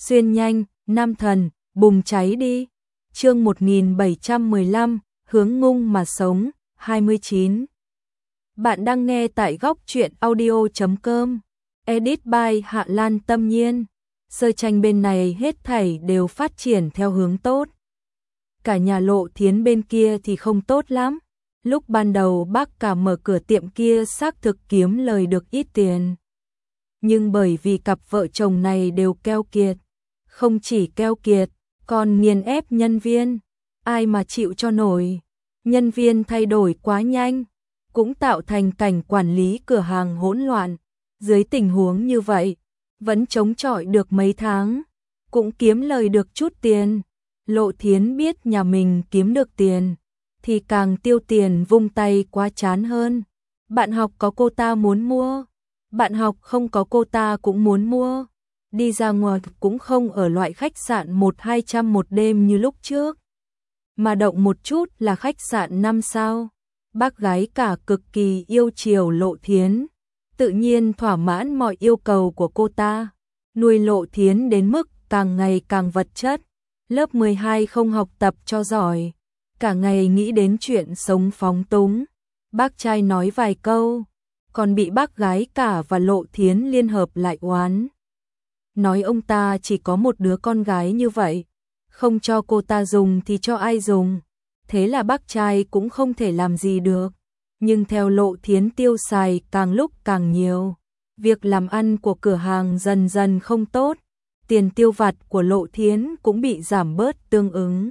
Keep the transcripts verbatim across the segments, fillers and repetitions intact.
Xuyên nhanh, nam thần, bùng cháy đi. Chương một nghìn bảy trăm mười lăm, hướng ngung mà sống, hai mươi chín. Bạn đang nghe tại góc truyện audio chấm com. Edit by Hạ Lan Tâm Nhiên. Sơ tranh bên này hết thảy đều phát triển theo hướng tốt. Cả nhà Lộ Thiến bên kia thì không tốt lắm. Lúc ban đầu bác cả mở cửa tiệm kia xác thực kiếm lời được ít tiền. Nhưng bởi vì cặp vợ chồng này đều keo kiệt. Không chỉ keo kiệt, còn nghiền ép nhân viên. Ai mà chịu cho nổi. Nhân viên thay đổi quá nhanh, cũng tạo thành cảnh quản lý cửa hàng hỗn loạn. Dưới tình huống như vậy, vẫn chống chọi được mấy tháng, cũng kiếm lời được chút tiền. Lộ Thiến biết nhà mình kiếm được tiền, thì càng tiêu tiền vung tay quá chán hơn. Bạn học có cô ta muốn mua, bạn học không có cô ta cũng muốn mua. Đi ra ngoài cũng không ở loại khách sạn một hai trăm một đêm như lúc trước, mà động một chút là khách sạn năm sao. Bác gái cả cực kỳ yêu chiều Lộ Thiến, tự nhiên thỏa mãn mọi yêu cầu của cô ta, nuôi Lộ Thiến đến mức càng ngày càng vật chất. Lớp mười hai không học tập cho giỏi, cả ngày nghĩ đến chuyện sống phóng túng. Bác trai nói vài câu, còn bị bác gái cả và Lộ Thiến liên hợp lại oán. Nói ông ta chỉ có một đứa con gái như vậy, không cho cô ta dùng thì cho ai dùng. Thế là bác trai cũng không thể làm gì được. Nhưng theo Lộ Thiến tiêu xài càng lúc càng nhiều, việc làm ăn của cửa hàng dần dần không tốt. Tiền tiêu vặt của Lộ Thiến cũng bị giảm bớt tương ứng.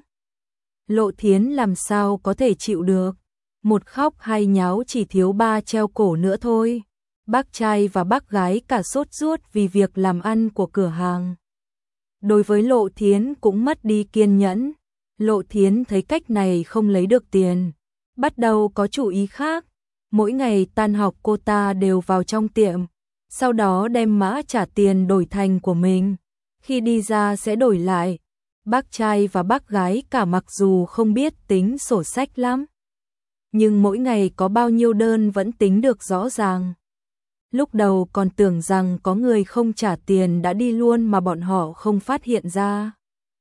Lộ Thiến làm sao có thể chịu được. Một khóc hai nháo chỉ thiếu ba treo cổ nữa thôi. Bác trai và bác gái cả sốt ruột vì việc làm ăn của cửa hàng. Đối với Lộ Thiến cũng mất đi kiên nhẫn. Lộ Thiến thấy cách này không lấy được tiền, bắt đầu có chủ ý khác. Mỗi ngày tan học cô ta đều vào trong tiệm, sau đó đem mã trả tiền đổi thành của mình. Khi đi ra sẽ đổi lại. Bác trai và bác gái cả mặc dù không biết tính sổ sách lắm, nhưng mỗi ngày có bao nhiêu đơn vẫn tính được rõ ràng. Lúc đầu còn tưởng rằng có người không trả tiền đã đi luôn mà bọn họ không phát hiện ra.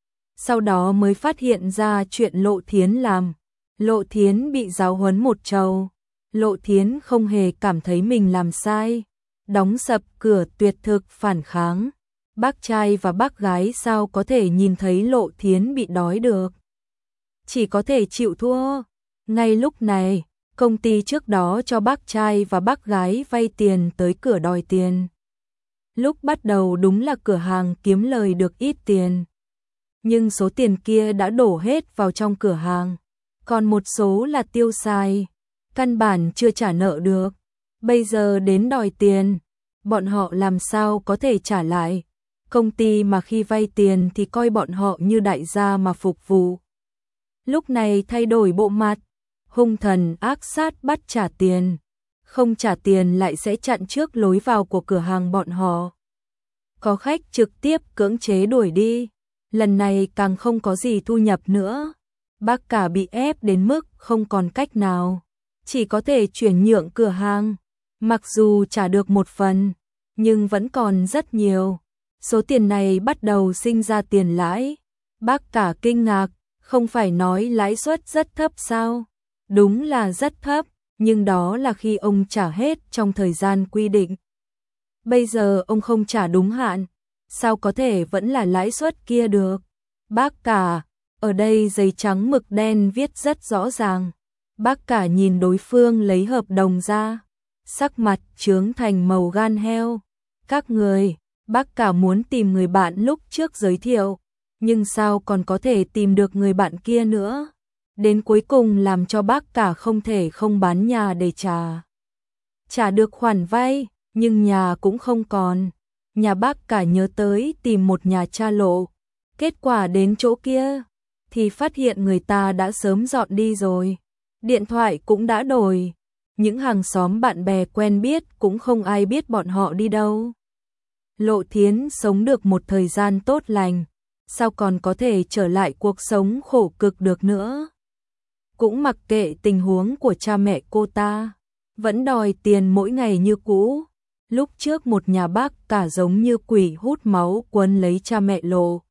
Sau đó mới phát hiện ra chuyện Lộ Thiến làm. Lộ Thiến bị giáo huấn một trầu. Lộ Thiến không hề cảm thấy mình làm sai, đóng sập cửa tuyệt thực phản kháng. Bác trai và bác gái sao có thể nhìn thấy Lộ Thiến bị đói được. Chỉ có thể chịu thua. Ngay lúc này, công ty trước đó cho bác trai và bác gái vay tiền tới cửa đòi tiền. Lúc bắt đầu đúng là cửa hàng kiếm lời được ít tiền, nhưng số tiền kia đã đổ hết vào trong cửa hàng, còn một số là tiêu xài, căn bản chưa trả nợ được. Bây giờ đến đòi tiền, bọn họ làm sao có thể trả lại. Công ty mà khi vay tiền thì coi bọn họ như đại gia mà phục vụ. Lúc này thay đổi bộ mặt, hung thần ác sát bắt trả tiền. Không trả tiền lại sẽ chặn trước lối vào của cửa hàng bọn họ. Có khách trực tiếp cưỡng chế đuổi đi. Lần này càng không có gì thu nhập nữa. Bác cả bị ép đến mức không còn cách nào, chỉ có thể chuyển nhượng cửa hàng. Mặc dù trả được một phần, nhưng vẫn còn rất nhiều. Số tiền này bắt đầu sinh ra tiền lãi. Bác cả kinh ngạc, không phải nói lãi suất rất thấp sao? Đúng là rất thấp, nhưng đó là khi ông trả hết trong thời gian quy định. Bây giờ ông không trả đúng hạn, sao có thể vẫn là lãi suất kia được? Bác cả, ở đây giấy trắng mực đen viết rất rõ ràng. Bác cả nhìn đối phương lấy hợp đồng ra, sắc mặt chướng thành màu gan heo. Các người, bác cả muốn tìm người bạn lúc trước giới thiệu, nhưng sao còn có thể tìm được người bạn kia nữa? Đến cuối cùng làm cho bác cả không thể không bán nhà để trả. Trả được khoản vay, nhưng nhà cũng không còn. Nhà bác cả nhớ tới tìm một nhà cha Lộ. Kết quả đến chỗ kia, thì phát hiện người ta đã sớm dọn đi rồi. Điện thoại cũng đã đổi. Những hàng xóm bạn bè quen biết cũng không ai biết bọn họ đi đâu. Lộ Thiến sống được một thời gian tốt lành, sao còn có thể trở lại cuộc sống khổ cực được nữa. Cũng mặc kệ tình huống của cha mẹ cô ta, vẫn đòi tiền mỗi ngày như cũ. Lúc trước một nhà bác cả giống như quỷ hút máu quấn lấy cha mẹ Lộ.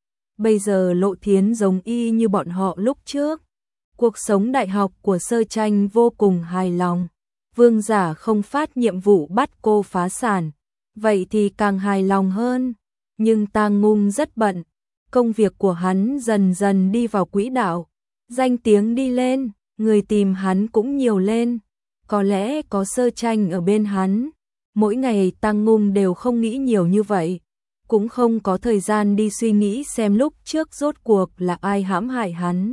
Bây giờ Lộ Thiến giống y như bọn họ lúc trước. Cuộc sống đại học của Sơ Tranh vô cùng hài lòng. Vương Giả không phát nhiệm vụ bắt cô phá sản, vậy thì càng hài lòng hơn. Nhưng Tang Ngung rất bận, công việc của hắn dần dần đi vào quỹ đạo, danh tiếng đi lên, người tìm hắn cũng nhiều lên. Có lẽ có Sơ Tranh ở bên hắn, mỗi ngày Tang Ngung đều không nghĩ nhiều như vậy, cũng không có thời gian đi suy nghĩ xem lúc trước rốt cuộc là ai hãm hại hắn.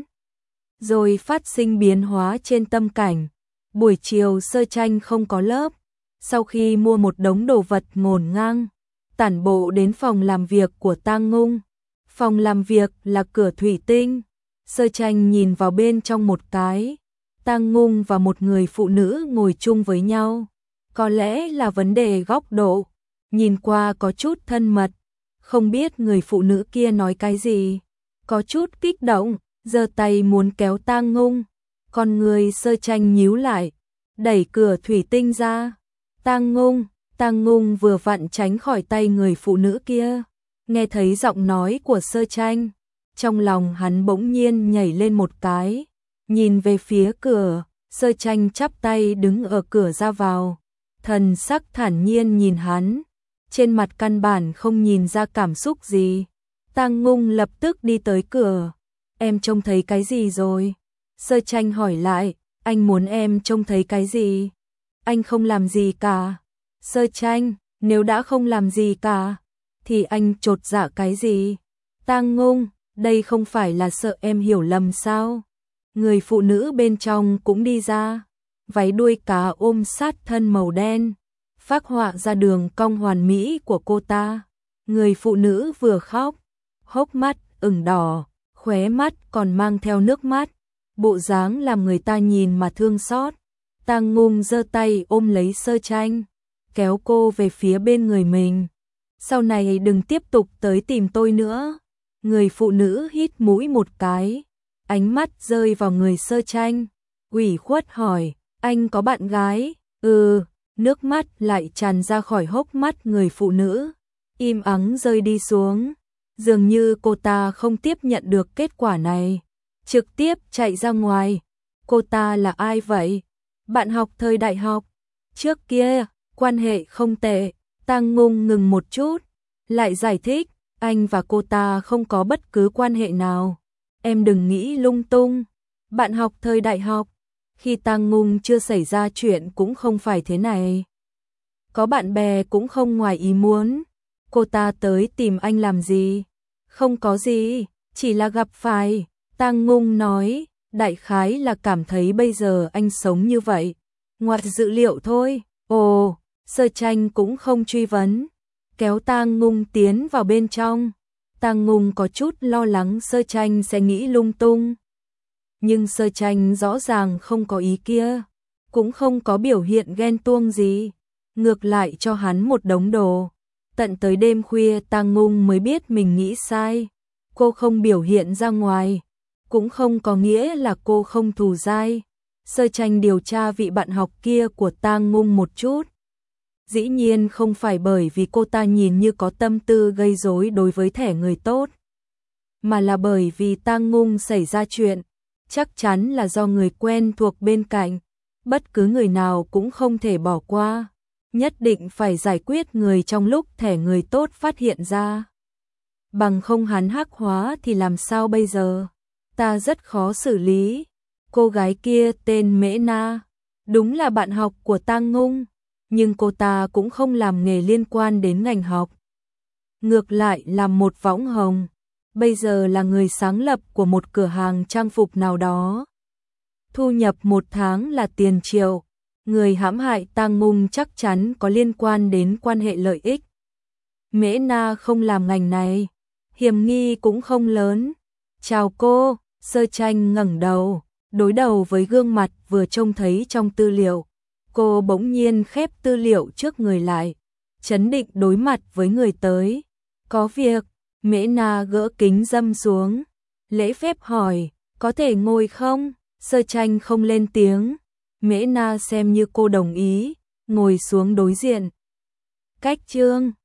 Rồi phát sinh biến hóa trên tâm cảnh. Buổi chiều Sơ Tranh không có lớp, sau khi mua một đống đồ vật ngổn ngang, tản bộ đến phòng làm việc của Tang Ngung. Phòng làm việc là cửa thủy tinh, Sơ Tranh nhìn vào bên trong một cái, Tang Ngung và một người phụ nữ ngồi chung với nhau. Có lẽ là vấn đề góc độ, nhìn qua có chút thân mật, không biết người phụ nữ kia nói cái gì, có chút kích động, giơ tay muốn kéo Tang Ngung. Con người Sơ Tranh nhíu lại, đẩy cửa thủy tinh ra. Tang Ngung, Tang Ngung vừa vặn tránh khỏi tay người phụ nữ kia. Nghe thấy giọng nói của Sơ Tranh, trong lòng hắn bỗng nhiên nhảy lên một cái, nhìn về phía cửa. Sơ Tranh chắp tay đứng ở cửa ra vào, thần sắc thản nhiên nhìn hắn, trên mặt căn bản không nhìn ra cảm xúc gì. Tang Ngung lập tức đi tới cửa. Em trông thấy cái gì rồi? Sơ Tranh hỏi lại, anh muốn em trông thấy cái gì? Anh không làm gì cả. Sơ Tranh, nếu đã không làm gì cả, thì anh chột dạ cái gì? Tang Ngung, đây không phải là sợ em hiểu lầm sao? Người phụ nữ bên trong cũng đi ra, váy đuôi cá ôm sát thân màu đen, phác họa ra đường cong hoàn mỹ của cô ta. Người phụ nữ vừa khóc, hốc mắt ửng đỏ, khóe mắt còn mang theo nước mắt, bộ dáng làm người ta nhìn mà thương xót. Tang Ngung giơ tay ôm lấy Sơ Tranh, kéo cô về phía bên người mình. Sau này đừng tiếp tục tới tìm tôi nữa. Người phụ nữ hít mũi một cái, ánh mắt rơi vào người Sơ Tranh, ủy khuất hỏi, anh có bạn gái? Ừ, nước mắt lại tràn ra khỏi hốc mắt người phụ nữ, im ắng rơi đi xuống. Dường như cô ta không tiếp nhận được kết quả này, trực tiếp chạy ra ngoài. Cô ta là ai vậy? Bạn học thời đại học. Trước kia, quan hệ không tệ. Tang Ngung ngừng một chút, lại giải thích, anh và cô ta không có bất cứ quan hệ nào. Em đừng nghĩ lung tung. Bạn học thời đại học. Khi Tang Ngung chưa xảy ra chuyện cũng không phải thế này. Có bạn bè cũng không ngoài ý muốn. Cô ta tới tìm anh làm gì? Không có gì, chỉ là gặp phải. Tang Ngung nói, đại khái là cảm thấy bây giờ anh sống như vậy. Ngoặt dữ liệu thôi. Ồ, Sơ Tranh cũng không truy vấn, kéo Tang Ngung tiến vào bên trong. Tang Ngung có chút lo lắng Sơ Tranh sẽ nghĩ lung tung. Nhưng Sơ Tranh rõ ràng không có ý kia, cũng không có biểu hiện ghen tuông gì, ngược lại cho hắn một đống đồ. Tận tới đêm khuya Tang Ngung mới biết mình nghĩ sai. Cô không biểu hiện ra ngoài, cũng không có nghĩa là cô không thù dai. Sơ Tranh điều tra vị bạn học kia của Tang Ngung một chút. Dĩ nhiên không phải bởi vì cô ta nhìn như có tâm tư gây rối đối với thẻ người tốt, mà là bởi vì Tang Ngung xảy ra chuyện, chắc chắn là do người quen thuộc bên cạnh. Bất cứ người nào cũng không thể bỏ qua, nhất định phải giải quyết người trong lúc thẻ người tốt phát hiện ra. Bằng không hắn hắc hóa thì làm sao bây giờ? Ta rất khó xử lý. Cô gái kia tên Mễ Na, đúng là bạn học của Tang Ngung, nhưng cô ta cũng không làm nghề liên quan đến ngành học. Ngược lại làm một võng hồng, bây giờ là người sáng lập của một cửa hàng trang phục nào đó. Thu nhập một tháng là tiền triệu. Người hãm hại Tang Ngung chắc chắn có liên quan đến quan hệ lợi ích. Mễ Na không làm ngành này, hiểm nghi cũng không lớn. Chào cô. Sơ Tranh ngẩng đầu, đối đầu với gương mặt vừa trông thấy trong tư liệu. Cô bỗng nhiên khép tư liệu trước người lại, trấn định đối mặt với người tới. Có việc. Mễ Na gỡ kính râm xuống, lễ phép hỏi, có thể ngồi không? Sơ Tranh không lên tiếng. Mễ Na xem như cô đồng ý, ngồi xuống đối diện. cách chương